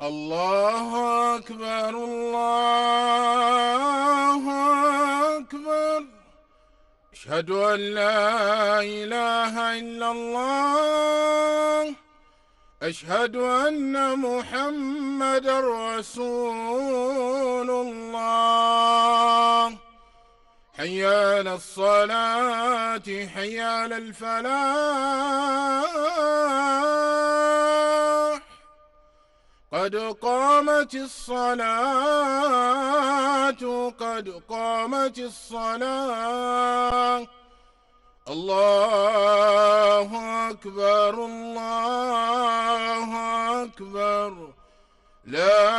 الله أكبر الله أكبر. أشهد أن لا إله إلا الله. أشهد أن محمدًا رسول الله. حي على الصلاة حي على الفلاح. قد قامت الصلاة قد قامت الصلاة. الله أكبر الله أكبر. لا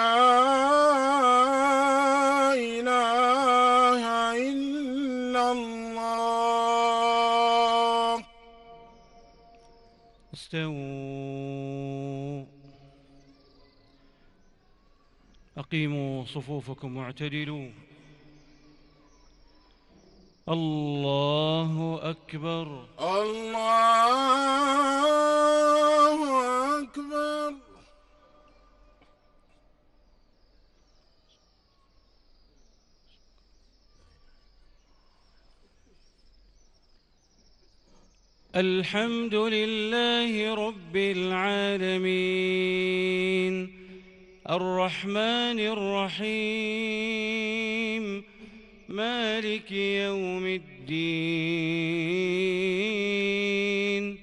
إله إلا الله. استووا. أقيموا صفوفكم واعتدلوا. الله أكبر الله أكبر. الحمد لله رب العالمين الرحمن الرحيم مالك يوم الدين.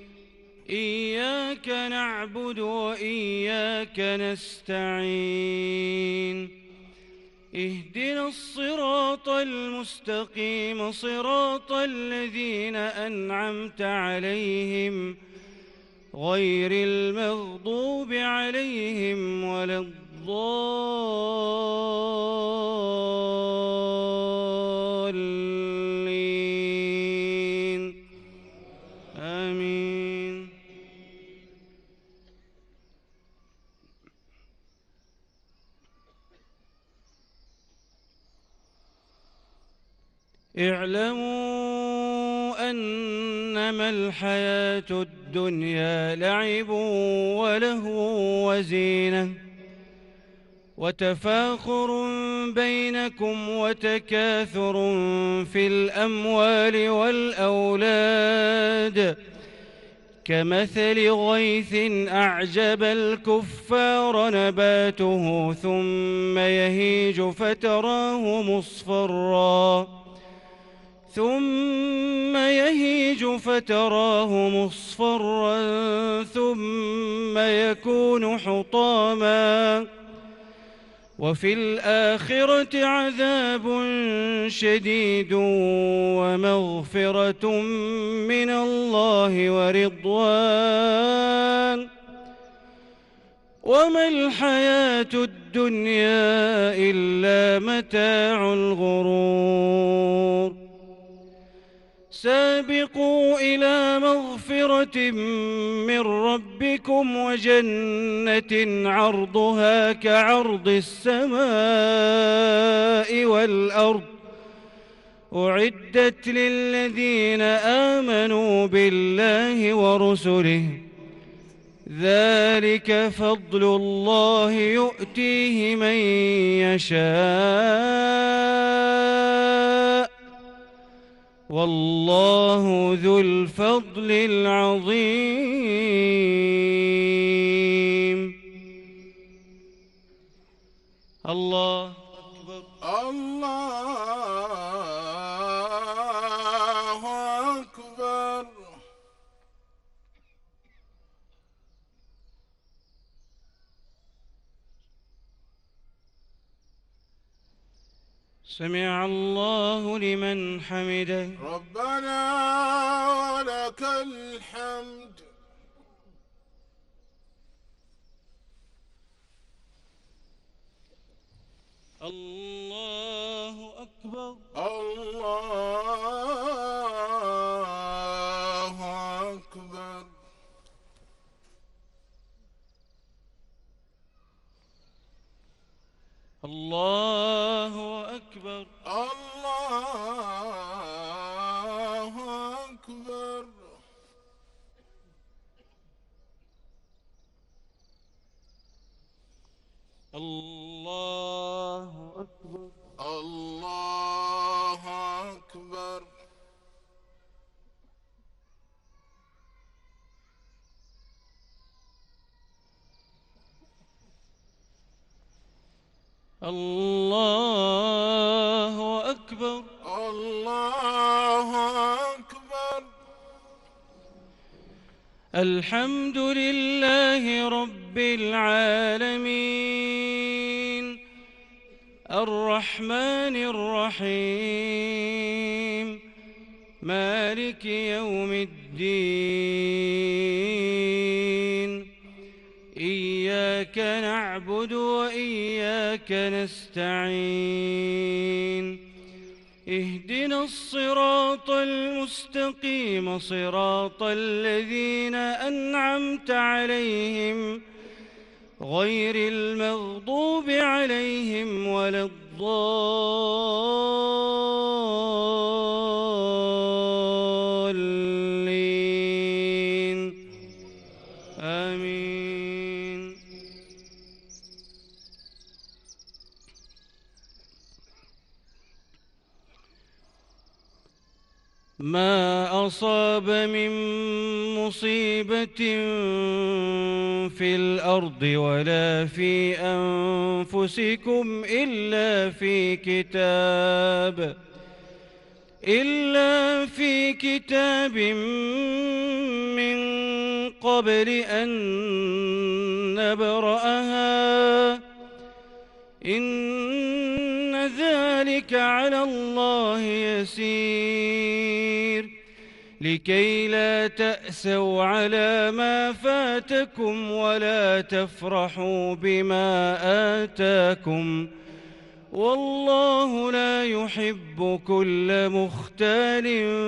إياك نعبد وإياك نستعين. اهدنا الصراط المستقيم صراط الذين أنعمت عليهم غير المغضوب عليهم ولا الضالين. آمين. اعلموا أنما الحياة الدنيا لعب ولهو وزينة وتفاخر بينكم وتكاثر في الأموال والأولاد كمثل غيث أعجب الكفار نباته ثم يهيج فتراه مصفرا ثم يكون حطاما وفي الآخرة عذاب شديد ومغفرة من الله ورضوان وما الحياة الدنيا إلا متاع الغرور. سابقوا إلى مغفرة من ربكم وجنة عرضها كعرض السماء والأرض أعدت للذين آمنوا بالله ورسله ذلك فضل الله يؤتيه من يشاء والله ذو الفضل العظيم. الله أكبر الله أكبر. سمع الله لمن حمده. ربنا ولك الحمد. الله أكبر الله أكبر. الله أكبر الله أكبر. الله أكبر. الله أكبر. الحمد لله رب العالمين الرحمن الرحيم مالك يوم الدين إياك نعبد وإياك نستعين اهدنا الصراط المستقيم صراط الذين أنعمت عليهم غير المغضوب عليهم ولا الضالين آمين. ما أصاب من مصيبة في الأرض ولا في أنفسكم إلا في كتاب من قبل أن نبرأها إن ذلك على الله يسير لكي لا تأسوا على ما فاتكم ولا تفرحوا بما آتاكم والله لا يحب كل مختال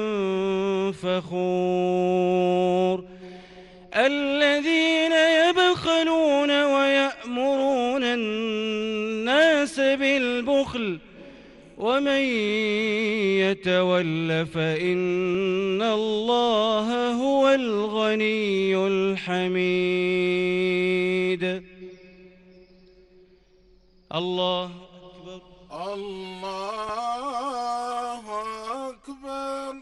فخور الذين يبخلون ويأمرون الناس بالبخل ومن يتول فإن الله هو الغني الحميد. الله أكبر. الله أكبر.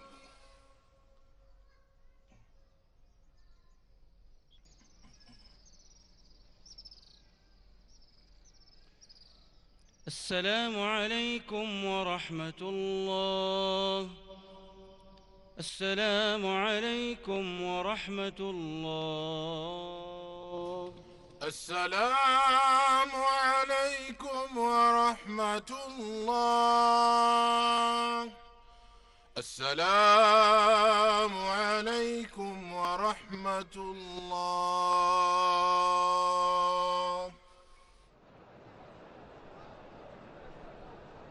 السلام عليكم ورحمة الله. السلام عليكم ورحمة الله. السلام عليكم ورحمة الله. السلام عليكم ورحمة الله.